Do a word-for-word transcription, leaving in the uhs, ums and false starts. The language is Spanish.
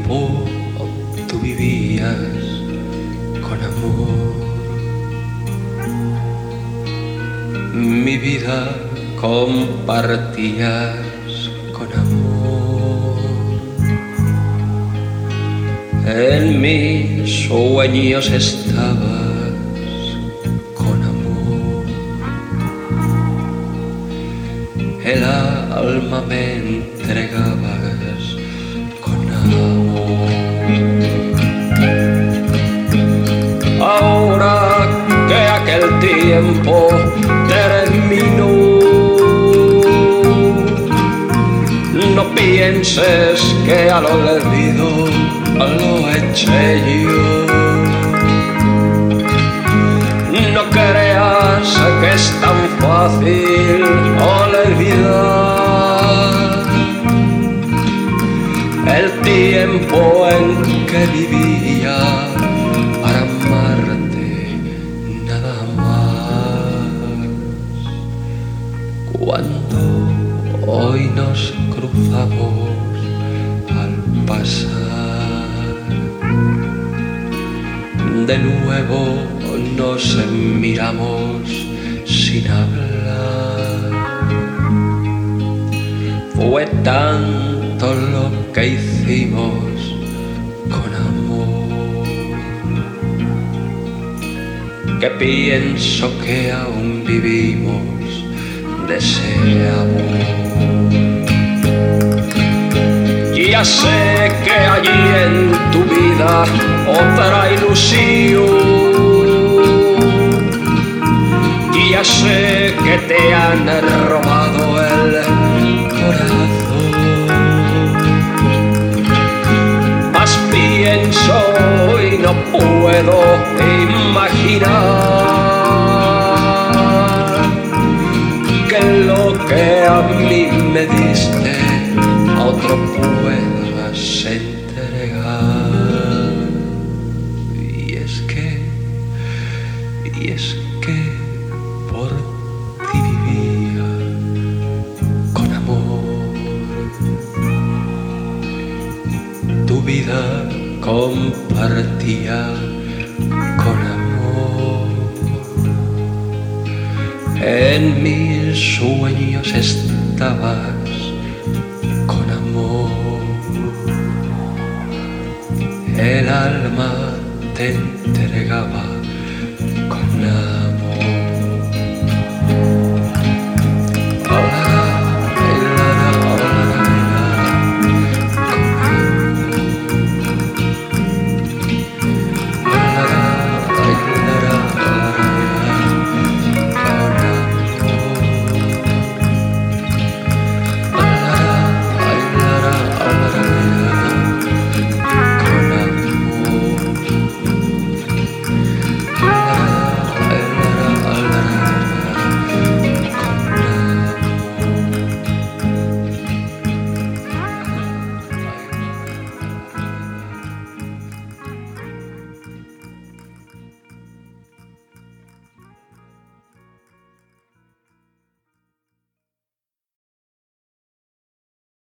tiempo tú vivías con amor. Mi vida compartías con amor. En mis sueños estabas con amor. El alma me entregabas con amor. Ahora que aquel tiempo terminó, no pienses que al olvido lo eché yo. No creas que es tan fácil olvidar el tiempo en que vivía para amarte nada más. Cuando hoy nos cruzamos al pasar, de nuevo nos miramos sin hablar. Fue tanto lo que hicimos con amor que pienso que aún vivimos de ese amor. Ya sé que allí en tu vida otra ilusión. Ya sé que te han robado el corazón. Mas pienso y no puedo imaginar que lo que a mí me diste a otro puedas entregar. Y es que, y es que por ti vivía con amor. Tu vida compartía con amor. En mis sueños estabas con amor. El alma te entregaba